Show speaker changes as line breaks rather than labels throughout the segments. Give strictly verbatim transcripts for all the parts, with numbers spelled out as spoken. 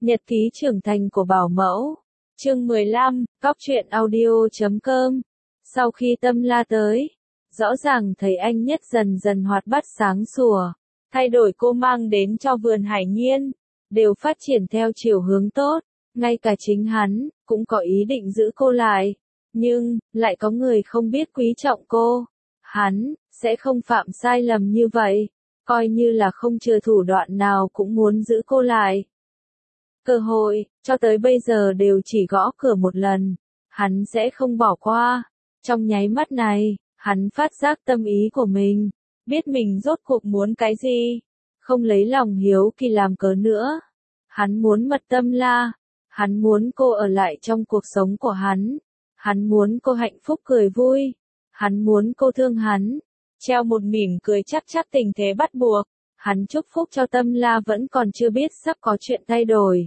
Nhật ký trưởng thành của bảo mẫu. Chương mười lăm, Cóc truyện audio chấm com. Sau khi Tâm La tới, rõ ràng thấy anh Nhất dần dần hoạt bát sáng sủa, thay đổi cô mang đến cho vườn Hải Nhiên, đều phát triển theo chiều hướng tốt, ngay cả chính hắn, cũng có ý định giữ cô lại, nhưng, lại có người không biết quý trọng cô. Hắn, sẽ không phạm sai lầm như vậy, coi như là không chừa thủ đoạn nào cũng muốn giữ cô lại. Cơ hội, cho tới bây giờ đều chỉ gõ cửa một lần, hắn sẽ không bỏ qua. Trong nháy mắt này, hắn phát giác tâm ý của mình, biết mình rốt cuộc muốn cái gì, không lấy lòng hiếu kỳ làm cớ nữa. Hắn muốn mật Tâm La, hắn muốn cô ở lại trong cuộc sống của hắn, hắn muốn cô hạnh phúc cười vui, hắn muốn cô thương hắn, treo một mỉm cười chắc chắc tình thế bắt buộc. Hắn chúc phúc cho Tâm La vẫn còn chưa biết sắp có chuyện thay đổi.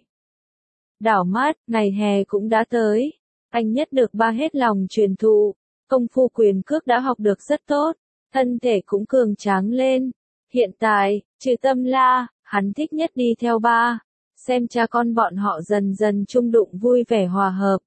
Đảo mắt, ngày hè cũng đã tới. Anh Nhất được ba hết lòng truyền thụ. Công phu quyền cước đã học được rất tốt. Thân thể cũng cường tráng lên. Hiện tại, trừ Tâm La, hắn thích nhất đi theo ba. Xem cha con bọn họ dần dần chung đụng vui vẻ hòa hợp.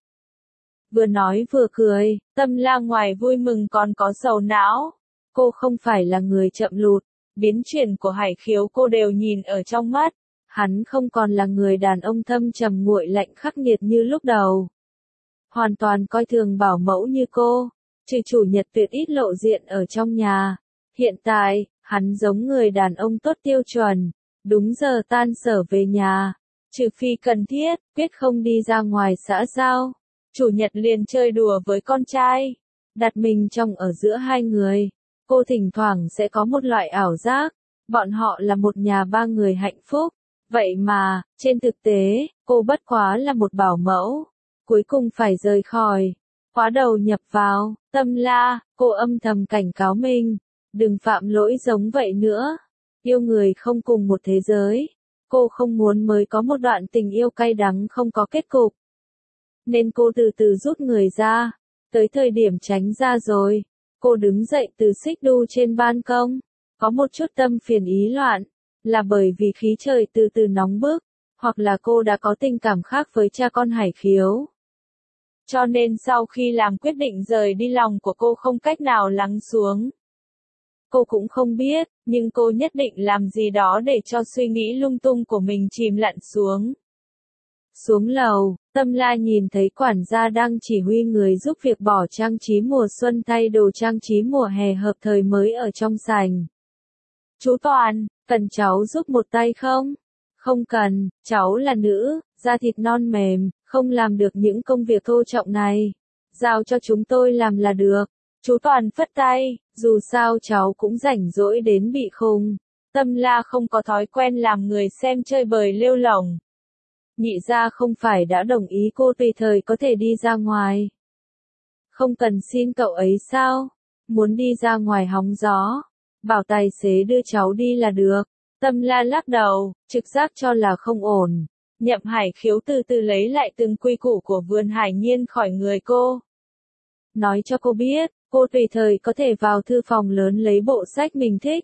Vừa nói vừa cười, Tâm La ngoài vui mừng còn có sầu não. Cô không phải là người chậm lụt. Biến chuyển của Hải Khiếu cô đều nhìn ở trong mắt. Hắn không còn là người đàn ông thâm trầm nguội lạnh khắc nghiệt như lúc đầu. Hoàn toàn coi thường bảo mẫu như cô, trừ chủ nhật tuyệt ít lộ diện ở trong nhà. Hiện tại, hắn giống người đàn ông tốt tiêu chuẩn, đúng giờ tan sở về nhà, trừ phi cần thiết, quyết không đi ra ngoài xã giao. Chủ nhật liền chơi đùa với con trai, đặt mình trong ở giữa hai người. Cô thỉnh thoảng sẽ có một loại ảo giác, bọn họ là một nhà ba người hạnh phúc. Vậy mà, trên thực tế, cô bất quá là một bảo mẫu, cuối cùng phải rời khỏi, khóa đầu nhập vào. Tâm La, cô âm thầm cảnh cáo mình, đừng phạm lỗi giống vậy nữa. Yêu người không cùng một thế giới, cô không muốn mới có một đoạn tình yêu cay đắng không có kết cục. Nên cô từ từ rút người ra, tới thời điểm tránh ra rồi. Cô đứng dậy từ xích đu trên ban công, có một chút tâm phiền ý loạn, là bởi vì khí trời từ từ nóng bức, hoặc là cô đã có tình cảm khác với cha con Hải Khiếu. Cho nên sau khi làm quyết định rời đi lòng của cô không cách nào lắng xuống. Cô cũng không biết, nhưng cô nhất định làm gì đó để cho suy nghĩ lung tung của mình chìm lặn xuống. Xuống lầu, Tâm La nhìn thấy quản gia đang chỉ huy người giúp việc bỏ trang trí mùa xuân thay đồ trang trí mùa hè hợp thời mới ở trong sảnh. Chú Toàn, cần cháu giúp một tay không? Không cần, cháu là nữ, da thịt non mềm, không làm được những công việc thô trọng này. Giao cho chúng tôi làm là được. Chú Toàn phất tay, dù sao cháu cũng rảnh rỗi đến bị khùng. Tâm La không có thói quen làm người xem chơi bời lêu lổng. Nhị gia không phải đã đồng ý cô tùy thời có thể đi ra ngoài. Không cần xin cậu ấy sao? Muốn đi ra ngoài hóng gió, bảo tài xế đưa cháu đi là được. Tâm La lắc đầu, trực giác cho là không ổn. Nhậm Hải Khiếu từ từ lấy lại từng quy củ của vườn Hải Nhiên khỏi người cô. Nói cho cô biết, cô tùy thời có thể vào thư phòng lớn lấy bộ sách mình thích.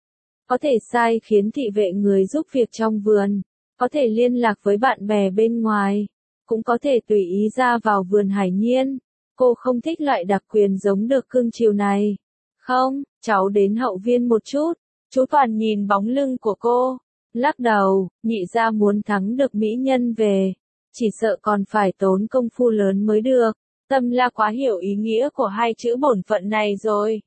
Có thể sai khiến thị vệ người giúp việc trong vườn. Có thể liên lạc với bạn bè bên ngoài, cũng có thể tùy ý ra vào vườn Hải Nhiên. Cô không thích loại đặc quyền giống được cưng chiều này. Không, cháu đến hậu viên một chút. Chú Toàn nhìn bóng lưng của cô, lắc đầu, nhị gia muốn thắng được mỹ nhân về, chỉ sợ còn phải tốn công phu lớn mới được. Tâm La quá hiểu ý nghĩa của hai chữ bổn phận này rồi.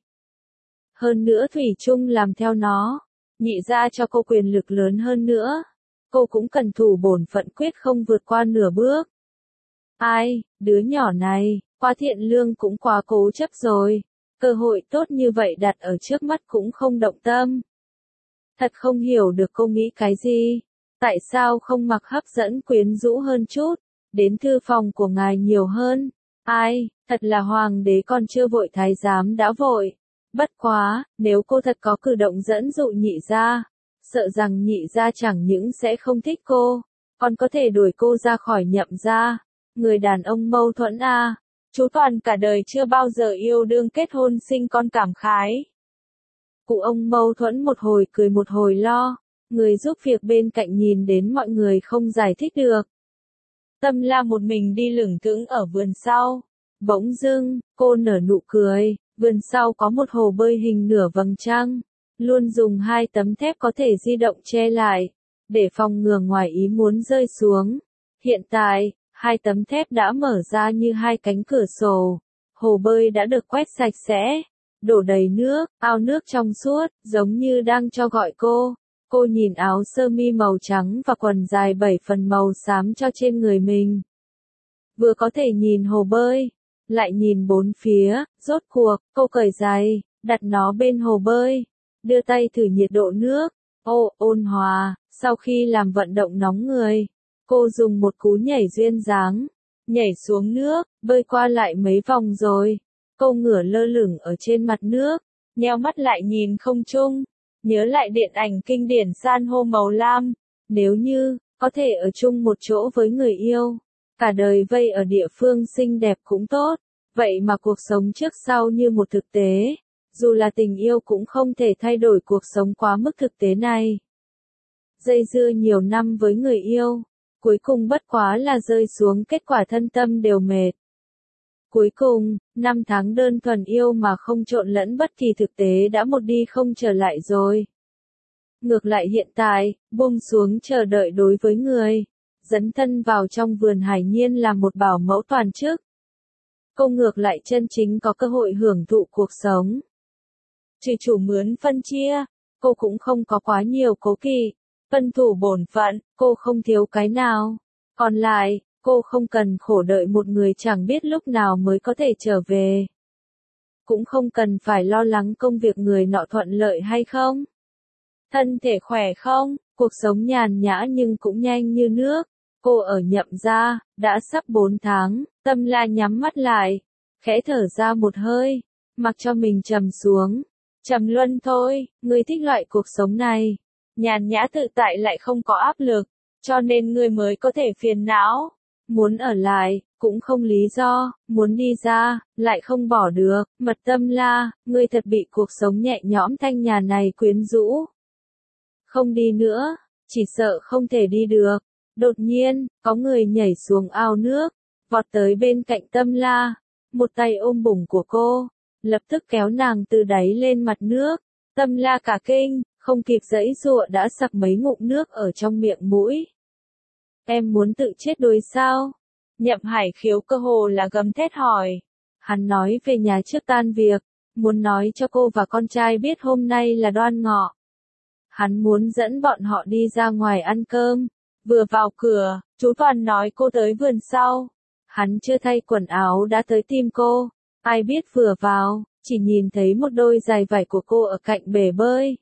Hơn nữa thủy chung làm theo nó, nhị gia cho cô quyền lực lớn hơn nữa. Cô cũng cần thủ bổn phận quyết không vượt qua nửa bước. Ai, đứa nhỏ này, quá thiện lương cũng quá cố chấp rồi. Cơ hội tốt như vậy đặt ở trước mắt cũng không động tâm. Thật không hiểu được cô nghĩ cái gì. Tại sao không mặc hấp dẫn quyến rũ hơn chút, đến thư phòng của ngài nhiều hơn. Ai, thật là hoàng đế còn chưa vội thái giám đã vội. Bất quá, nếu cô thật có cử động dẫn dụ nhị gia, sợ rằng nhị gia chẳng những sẽ không thích cô, còn có thể đuổi cô ra khỏi Nhậm gia. Người đàn ông mâu thuẫn a. Chú Toàn cả đời chưa bao giờ yêu đương kết hôn sinh con cảm khái. Cụ ông mâu thuẫn một hồi cười một hồi lo. Người giúp việc bên cạnh nhìn đến mọi người không giải thích được. Tâm La một mình đi lững thững ở vườn sau. Bỗng dưng, cô nở nụ cười, vườn sau có một hồ bơi hình nửa vầng trăng, luôn dùng hai tấm thép có thể di động che lại, để phòng ngừa ngoài ý muốn rơi xuống. Hiện tại, hai tấm thép đã mở ra như hai cánh cửa sổ, hồ bơi đã được quét sạch sẽ, đổ đầy nước, ao nước trong suốt, giống như đang cho gọi cô. Cô nhìn áo sơ mi màu trắng và quần dài bảy phần màu xám cho trên người mình. Vừa có thể nhìn hồ bơi, lại nhìn bốn phía, rốt cuộc, cô cởi giày, đặt nó bên hồ bơi, đưa tay thử nhiệt độ nước. Ô, ôn hòa, sau khi làm vận động nóng người, cô dùng một cú nhảy duyên dáng, nhảy xuống nước, bơi qua lại mấy vòng rồi. Cô ngửa lơ lửng ở trên mặt nước, nheo mắt lại nhìn không trung, nhớ lại điện ảnh kinh điển san hô màu lam, nếu như, có thể ở chung một chỗ với người yêu, cả đời vây ở địa phương xinh đẹp cũng tốt, vậy mà cuộc sống trước sau như một thực tế, dù là tình yêu cũng không thể thay đổi cuộc sống quá mức thực tế này. Dây dưa nhiều năm với người yêu, cuối cùng bất quá là rơi xuống kết quả thân tâm đều mệt. Cuối cùng, năm tháng đơn thuần yêu mà không trộn lẫn bất kỳ thực tế đã một đi không trở lại rồi. Ngược lại hiện tại, buông xuống chờ đợi đối với người, dấn thân vào trong vườn hải nhiên là một bảo mẫu toàn chức. Cô ngược lại chân chính có cơ hội hưởng thụ cuộc sống. Trừ chủ mướn phân chia, cô cũng không có quá nhiều cố kỵ, tuân thủ bổn phận, cô không thiếu cái nào. Còn lại, cô không cần khổ đợi một người chẳng biết lúc nào mới có thể trở về. Cũng không cần phải lo lắng công việc người nọ thuận lợi hay không. Thân thể khỏe không, cuộc sống nhàn nhã nhưng cũng nhanh như nước. Cô ở Nhậm gia, đã sắp bốn tháng, Tâm La nhắm mắt lại, khẽ thở ra một hơi, mặc cho mình trầm xuống. Trầm luân thôi, ngươi thích loại cuộc sống này. Nhàn nhã tự tại lại không có áp lực, cho nên ngươi mới có thể phiền não. Muốn ở lại, cũng không lý do, muốn đi ra, lại không bỏ được. Mật Tâm La, ngươi thật bị cuộc sống nhẹ nhõm thanh nhàn này quyến rũ. Không đi nữa, chỉ sợ không thể đi được. Đột nhiên, có người nhảy xuống ao nước, vọt tới bên cạnh Tâm La, một tay ôm bụng của cô, lập tức kéo nàng từ đáy lên mặt nước. Tâm La cả kinh, không kịp giãy giụa đã sặc mấy ngụm nước ở trong miệng mũi. Em muốn tự chết đuối sao? Nhậm Hải Khiếu cơ hồ là gầm thét hỏi. Hắn nói về nhà trước tan việc, muốn nói cho cô và con trai biết hôm nay là đoan ngọ. Hắn muốn dẫn bọn họ đi ra ngoài ăn cơm. Vừa vào cửa, chú Toàn nói cô tới vườn sau. Hắn chưa thay quần áo đã tới tìm cô. Ai biết vừa vào, chỉ nhìn thấy một đôi giày vải của cô ở cạnh bể bơi.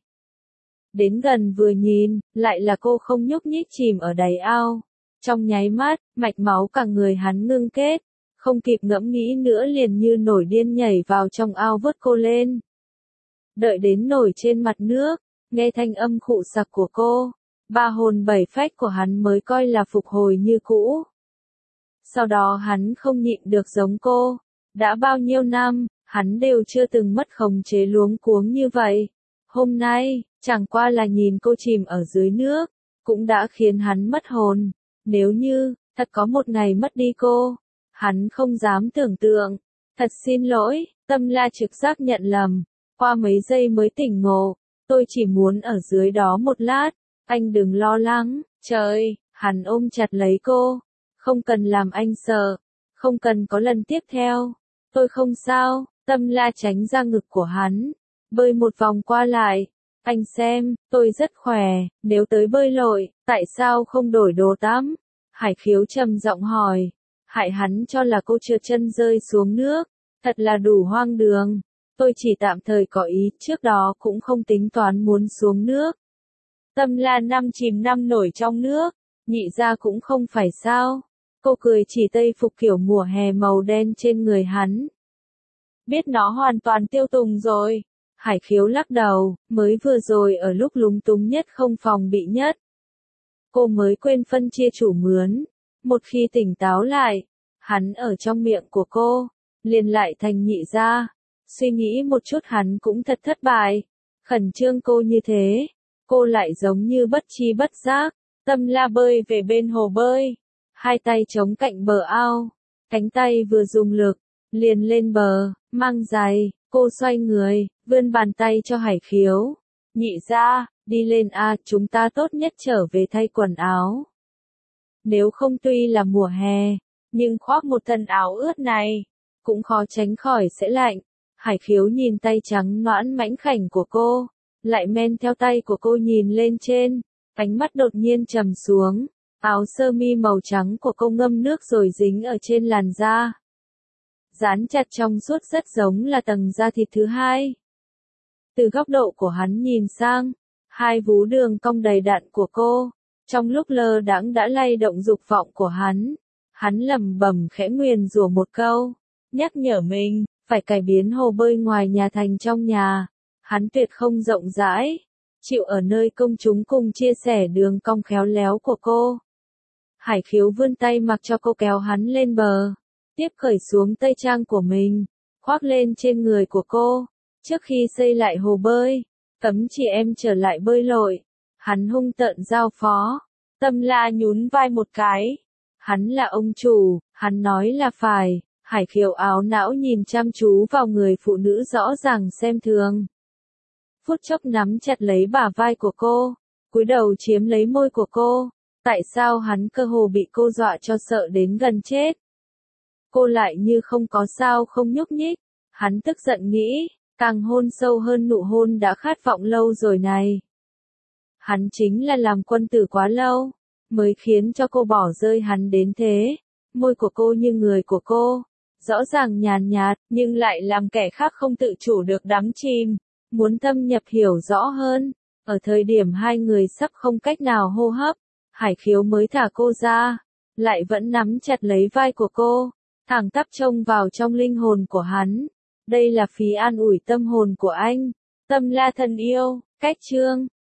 Đến gần vừa nhìn, lại là cô không nhúc nhích chìm ở đáy ao. Trong nháy mắt, mạch máu cả người hắn ngưng kết. Không kịp ngẫm nghĩ nữa liền như nổi điên nhảy vào trong ao vớt cô lên. Đợi đến nổi trên mặt nước, nghe thanh âm khụ sặc của cô. Ba hồn bảy phách của hắn mới coi là phục hồi như cũ. Sau đó hắn không nhịn được giống cô. Đã bao nhiêu năm, hắn đều chưa từng mất khống chế luống cuống như vậy. Hôm nay, chẳng qua là nhìn cô chìm ở dưới nước, cũng đã khiến hắn mất hồn. Nếu như, thật có một ngày mất đi cô, hắn không dám tưởng tượng. Thật xin lỗi, Tâm La trực giác nhận lầm. Qua mấy giây mới tỉnh ngộ, tôi chỉ muốn ở dưới đó một lát. Anh đừng lo lắng, trời, hắn ôm chặt lấy cô. Không cần làm anh sợ, không cần có lần tiếp theo. Tôi không sao, Tâm La tránh ra ngực của hắn, bơi một vòng qua lại. Anh xem, tôi rất khỏe, nếu tới bơi lội, tại sao không đổi đồ tắm? Hải Khiếu trầm giọng hỏi, hại hắn cho là cô trượt chân rơi xuống nước, thật là đủ hoang đường. Tôi chỉ tạm thời có ý, trước đó cũng không tính toán muốn xuống nước. Tâm La năm chìm năm nổi trong nước, nhị ra cũng không phải sao. Cô cười chỉ tây phục kiểu mùa hè màu đen trên người hắn. Biết nó hoàn toàn tiêu tùng rồi. Hải Khiếu lắc đầu, mới vừa rồi ở lúc lúng túng nhất không phòng bị nhất. Cô mới quên phân chia chủ mướn. Một khi tỉnh táo lại, hắn ở trong miệng của cô, liền lại thành nhị ra. Suy nghĩ một chút hắn cũng thật thất bại. Khẩn trương cô như thế. cô lại giống như bất tri bất giác, Tâm La bơi về bên hồ bơi, hai tay chống cạnh bờ ao, cánh tay vừa dùng lực, liền lên bờ, mang giày, cô xoay người, vươn bàn tay cho Hải Khiếu. Nhị ra, đi lên a, chúng ta tốt nhất trở về thay quần áo. Nếu không tuy là mùa hè, nhưng khoác một thân áo ướt này, cũng khó tránh khỏi sẽ lạnh. Hải Khiếu nhìn tay trắng nõn mảnh khảnh của cô, lại men theo tay của cô nhìn lên trên, ánh mắt đột nhiên trầm xuống, áo sơ mi màu trắng của cô ngâm nước rồi dính ở trên làn da. Dán chặt trong suốt rất giống là tầng da thịt thứ hai. Từ góc độ của hắn nhìn sang, hai vú đường cong đầy đặn của cô, trong lúc lơ đãng đã lay động dục vọng của hắn. Hắn lẩm bẩm khẽ nguyền rủa một câu, nhắc nhở mình, phải cải biến hồ bơi ngoài nhà thành trong nhà. Hắn tuyệt không rộng rãi, chịu ở nơi công chúng cùng chia sẻ đường cong khéo léo của cô. Hải Khiếu vươn tay mặc cho cô kéo hắn lên bờ, tiếp cởi xuống tây trang của mình, khoác lên trên người của cô. Trước khi xây lại hồ bơi, cấm chị em trở lại bơi lội, hắn hung tợn giao phó. Tâm La nhún vai một cái. Hắn là ông chủ, hắn nói là phải. Hải Khiếu áo não nhìn chăm chú vào người phụ nữ rõ ràng xem thường. Phút chốc nắm chặt lấy bả vai của cô, cúi đầu chiếm lấy môi của cô. Tại sao hắn cơ hồ bị cô dọa cho sợ đến gần chết? Cô lại như không có sao không nhúc nhích. Hắn tức giận nghĩ, càng hôn sâu hơn nụ hôn đã khát vọng lâu rồi này. Hắn chính là làm quân tử quá lâu, mới khiến cho cô bỏ rơi hắn đến thế. Môi của cô như người của cô, rõ ràng nhàn nhạt, nhưng lại làm kẻ khác không tự chủ được đắm chìm, muốn thâm nhập hiểu rõ hơn. Ở thời điểm hai người sắp không cách nào hô hấp, Hải Khiếu mới thả cô ra, lại vẫn nắm chặt lấy vai của cô, thẳng tắp trông vào trong linh hồn của hắn. Đây là phí an ủi tâm hồn của anh. Tâm La thân yêu, cách chương